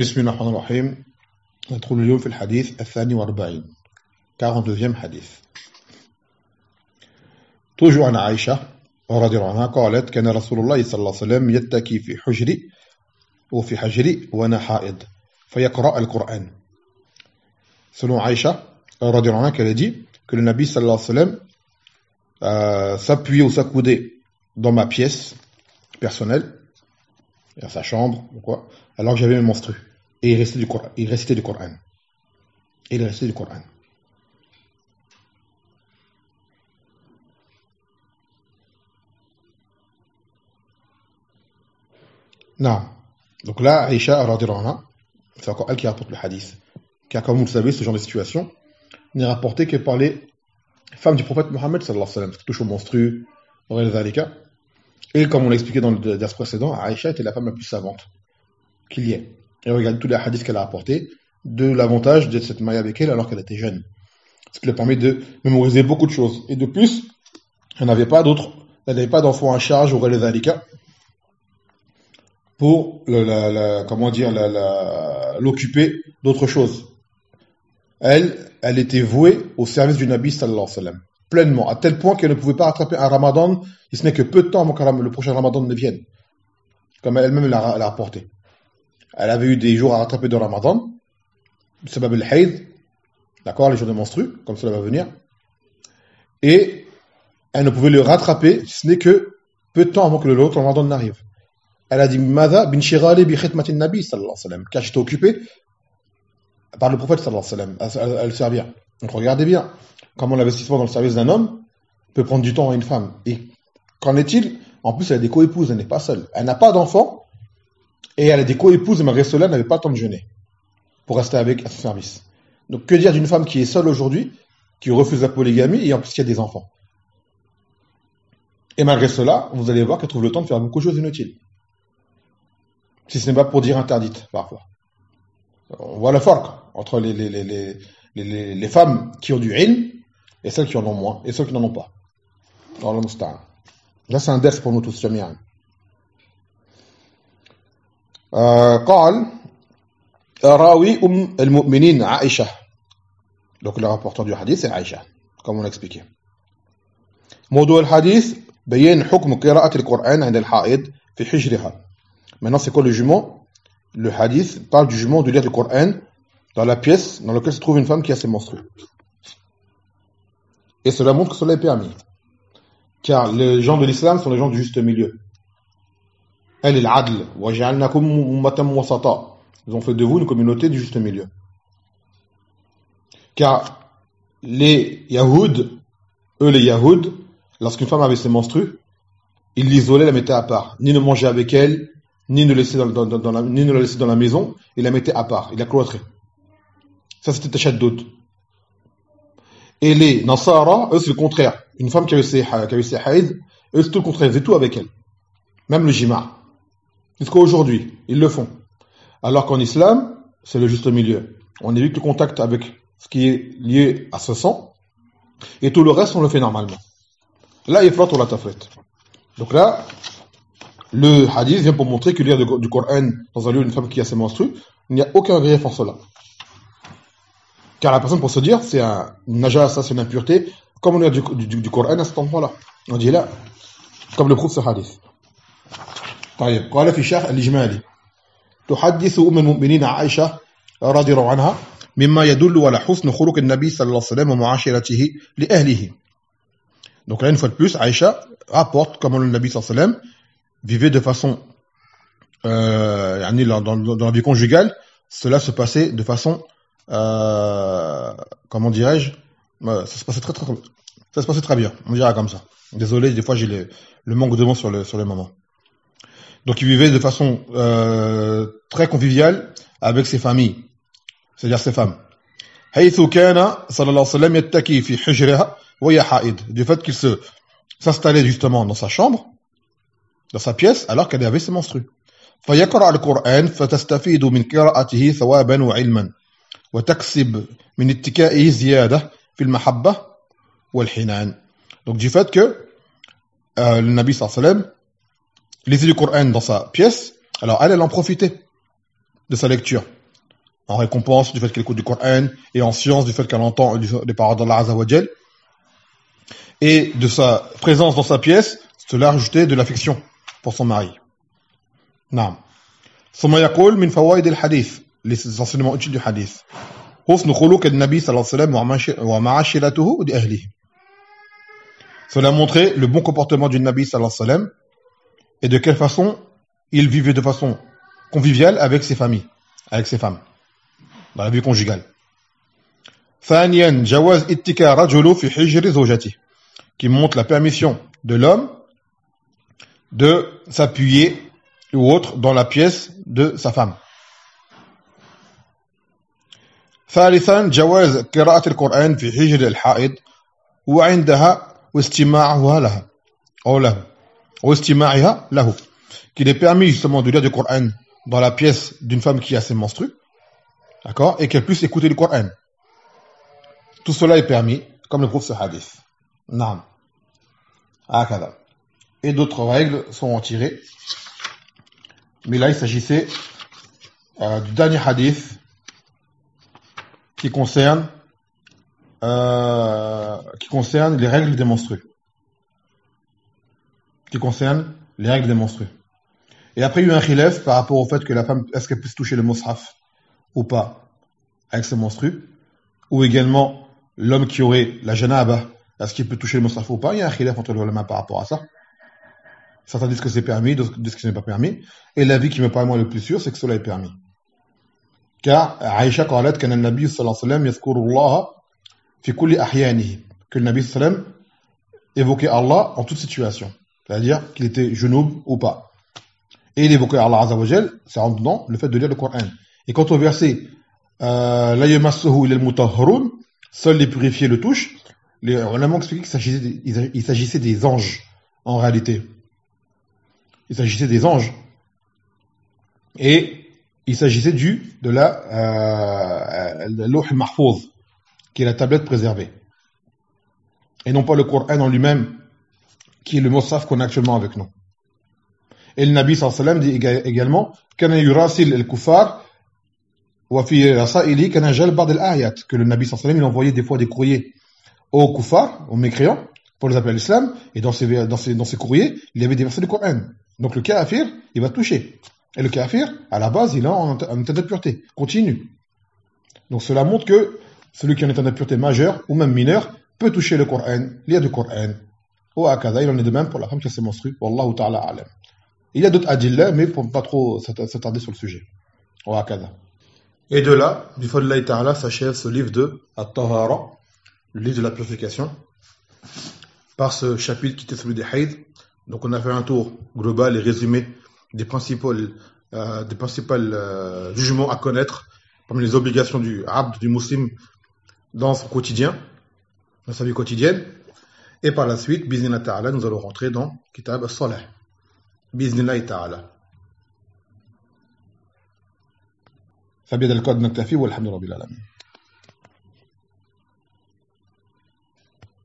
بسم الله الرحمن الرحيم. ندخل اليوم في الحديث 42 42e حديث. توجو عن عائشة رضي الله عنها قالت كان رسول الله صلى الله عليه وسلم يتكي في حجري وأنا حائض فيقرأ القرآن. Selon Aïcha رضي الله عنها, qu'elle a dit que le Nabi sallallahu alayhi wa sallam s'appuyait ou s'accoudait dans ma pièce personnelle, dans sa chambre ou quoi, alors que j'avais mes menstrues. Et il récitait du Coran. Il récitait du Coran. Non. Donc là, Aïcha radhiyallahu anha, c'est encore elle qui rapporte le hadith. Car comme vous le savez, ce genre de situation n'est rapporté que par les femmes du prophète Mohammed sallallahu alayhi wa sallam, qui touchent aux menstrues, au ghayr dhalika. Et comme on l'a expliqué dans le ders précédent, Aïcha était la femme la plus savante qu'il y ait. Et regardez tous les hadiths qu'elle a apportés, de l'avantage de s'être mariée avec elle alors qu'elle était jeune. Ce qui lui permet de mémoriser beaucoup de choses. Et de plus, elle n'avait pas d'enfants à charge au ghayr dhalika pour l'occuper d'autre chose. Elle était vouée au service du Nabi sallallahu alayhi wa sallam, pleinement, à tel point qu'elle ne pouvait pas rattraper un Ramadan, si ce n'est que peu de temps avant que le prochain Ramadan ne vienne, comme elle-même l'a rapporté. Elle avait eu des jours à rattraper de Ramadan, sabab al-hayd, d'accord, les jours de menstrues, comme cela va venir, et elle ne pouvait le rattraper, si ce n'est que peu de temps avant que l'autre Ramadan n'arrive. Elle a dit Mada bin shirali bi khitmatin nabi sallallahu alayhi wa sallam, car j'étais occupé par le prophète sallallahu alayhi wa sallam à le servir. Donc regardez bien comment l'investissement dans le service d'un homme peut prendre du temps à une femme. Et qu'en est-il? En plus, elle a des co-épouses, elle n'est pas seule. Elle n'a pas d'enfants et elle a des co-épouses, et malgré cela, elle n'avait pas le temps de jeûner pour rester à son service. Donc que dire d'une femme qui est seule aujourd'hui, qui refuse la polygamie et en plus qui a des enfants? Et malgré cela, vous allez voir qu'elle trouve le temps de faire beaucoup de choses inutiles. Si ce n'est pas pour dire interdite, parfois. On voit le farq entre les femmes qui ont du ilm et celles qui en ont moins, et celles qui n'en ont pas. Dans le musta'an. Là, c'est un ders pour nous tous, jami'an. قال راوي المؤمنين عائشة. Donc le rapporteur du hadith c'est Aïcha, comme on l'a expliqué. موضوع الحديث بيان حكم قراءة القرآن عند الحائض في حجرها. Maintenant, c'est quoi le jumeau? Le hadith parle du jumeau de lire le Coran dans la pièce dans laquelle se trouve une femme qui a ses menstrues. Et cela montre que cela est permis. Car les gens de l'islam sont les gens du juste milieu. Elle est l'adl. Ils ont fait de vous une communauté du juste milieu. Car les Yahoud, lorsqu'une femme avait ses menstrues, ils l'isolaient, la mettaient à part. Ni ne mangeaient avec elle, ni ne la laissaient dans la maison, ils la mettaient à part, ils la cloîtraient. Ça, c'était Tashaddud. Et les Nasara, eux, c'est le contraire. Une femme qui avait ses haïd, eux, c'est tout le contraire, ils faisaient tout avec elle. Même le jima'. Jusqu'à aujourd'hui, ils le font. Alors qu'en islam, c'est le juste milieu. On évite le contact avec ce qui est lié à ce sang, et tout le reste, on le fait normalement. Là, il flotte ou la tafret. Donc là, le hadith vient pour montrer que lire du Coran dans un lieu d'une femme qui a ses menstrues, il n'y a aucun grief en cela. Car la personne, pour se dire, c'est un najasa, c'est une impureté, comme on lit du Coran à cet endroit-là. On dit là, comme le prouve ce hadith. طيب قال في شرح الإجمالي تحدث أم المؤمنين عائشة رضي الله عنها مما يدل على حسن خلق النبي صلى الله عليه وسلم ومعاشرته لأهله. Donc là, une fois de plus, Aïcha rapporte comment le Nabi sallallahu alayhi wa sallam vivait de façon dans la vie conjugale, cela se passait de façon comment dirais-je, ça se passait très bien, on dira comme ça. Désolé, des fois j'ai le manque de mots sur le moment. Donc il vivait de façon très conviviale avec ses familles, c'est-à-dire ses femmes. حيث كان صلى الله عليه وسلم يتكي في حجرها وهي حائض, du fait qu'il s'installait justement dans sa chambre, dans sa pièce, alors qu'elle avait ses menstrues. فيقرأ القرآن فتستفيد من قراءته ثوابا وعلما وتكسب من اتكائه زيادة في المحبة والحنان. Donc du fait que le Nabi sallallahu alayhi wa sallam lisait du Coran dans sa pièce, alors elle en profitait de sa lecture, en récompense du fait qu'elle écoute du Coran, et en science du fait qu'elle entend les paroles d'Allah Azza wa Jal, et de sa présence dans sa pièce, cela a rajouté de l'affection pour son mari. Naam. ثم يقول من فوائد الحديث, les enseignements utiles du hadith. حسن خلق النبي صلى الله عليه وسلم ومعاشرته لأهله. Cela montrait le bon comportement du Nabi sallallahu alayhi wa sallam et de quelle façon il vivait de façon conviviale avec ses familles, avec ses femmes, dans la vie conjugale. ثانيا جواز اتكاء رجل في حجر زوجته, qui montre la permission de l'homme de s'appuyer ou autre dans la pièce de sa femme. ثالثا جواز قراءة القرآن في حجر الحائض وعندها واستماعها لها أو له واستماعها له, qu'il est permis justement de lire du Coran dans la pièce d'une femme qui a ses menstrues, d'accord, et qu'elle puisse écouter du Coran. Tout cela est permis, comme le prouve ce hadith. Naam. Hakada. Et d'autres règles sont en tirées. Mais là, il s'agissait du dernier hadith qui concerne les règles des menstrues. Qui concerne les règles des menstrues. Et après, il y a eu un khilaf par rapport au fait que la femme, est-ce qu'elle peut toucher le mushaf ou pas avec ses menstrues, ou également l'homme qui aurait la janaba, est-ce qu'il peut toucher le mushaf ou pas. Il y a un khilaf entre les ulama par rapport à ça. Certains disent que c'est permis, d'autres disent que ce n'est pas permis. Et l'avis qui me paraît moi le plus sûr, c'est que cela est permis. Car Aïcha قالت كان النبي صلى الله عليه وسلم يذكر الله في كل أحيانه, que le Nabi sallallahu alayhi wa sallam évoquait Allah en toute situation, c'est-à-dire qu'il était junub ou pas. Et il évoquait Allah Azza wa Jal, c'est en dedans le fait de lire le Coran. Et quant au verset la yamassuhu illa al-mutahharun, seuls les purifiés le touchent, les ulama expliquent qu'il s'agissait des anges en réalité. Il s'agissait des anges. Et il s'agissait de la Lawh al-Mahfouz, qui est la tablette préservée. Et non pas le Coran en lui-même, qui est le mushaf qu'on a actuellement avec nous. Et le Nabi sallallahu alayhi wa sallam dit également kana yurasil al-kuffar wa fi rasaili kana jal ba'd al-ayat, que le Nabi sallallahu alayhi wa sallam il envoyait des fois des courriers aux kuffars, aux mécréants, pour les appeler à l'islam, et dans ces courriers, il y avait des versets du Coran. Donc le kafir, il va toucher. Et le kafir, à la base, il est en état de pureté, continue. Donc cela montre que celui qui est en état de pureté majeur ou même mineur peut toucher le Coran, lire du Coran. Ou akada, il en est de même pour la femme qui s'est menstruée. Wallahu ta'ala alam. Il y a d'autres adillah, mais pour ne pas trop s'attarder sur le sujet. Ou akada. Et de là, du fadlillahi ta'ala, s'achève ce livre de At-Tahara, le livre de la purification, par ce chapitre qui était celui des haïd. Donc on a fait un tour global et résumé des principaux jugements à connaître parmi les obligations du abd, du musulman, dans son quotidien, dans sa vie quotidienne. Et par la suite, bi'idhnillah ta'ala, nous allons rentrer dans Kitab as-Salah. Bi'idhnillah ta'ala. فبيد القدر نكتفي والحمد لله رب العالمين.